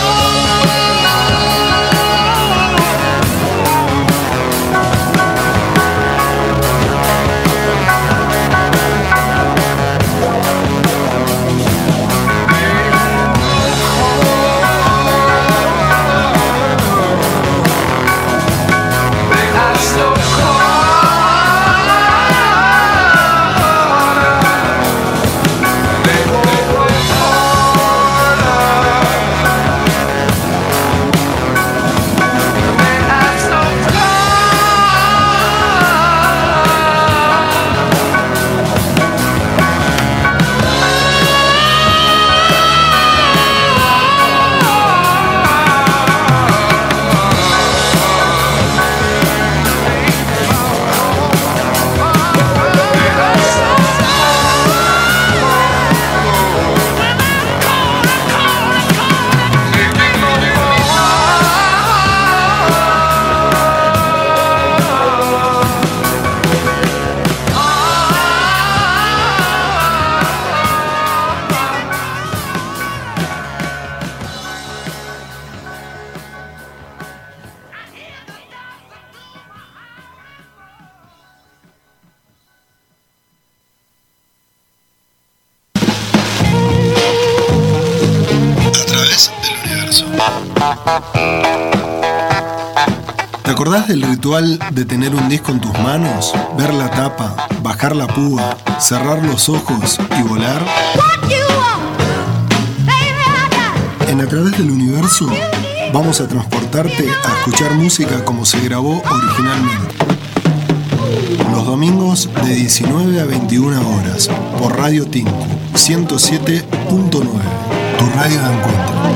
¿Te acordás del ritual de tener un disco en tus manos? Ver la tapa, bajar la púa, cerrar los ojos y volar. En A Través del Universo vamos a transportarte a escuchar música como se grabó originalmente. Los domingos de diecinueve a veintiuna horas por Radio Tinku ciento siete punto nueve, tu radio de encuentro.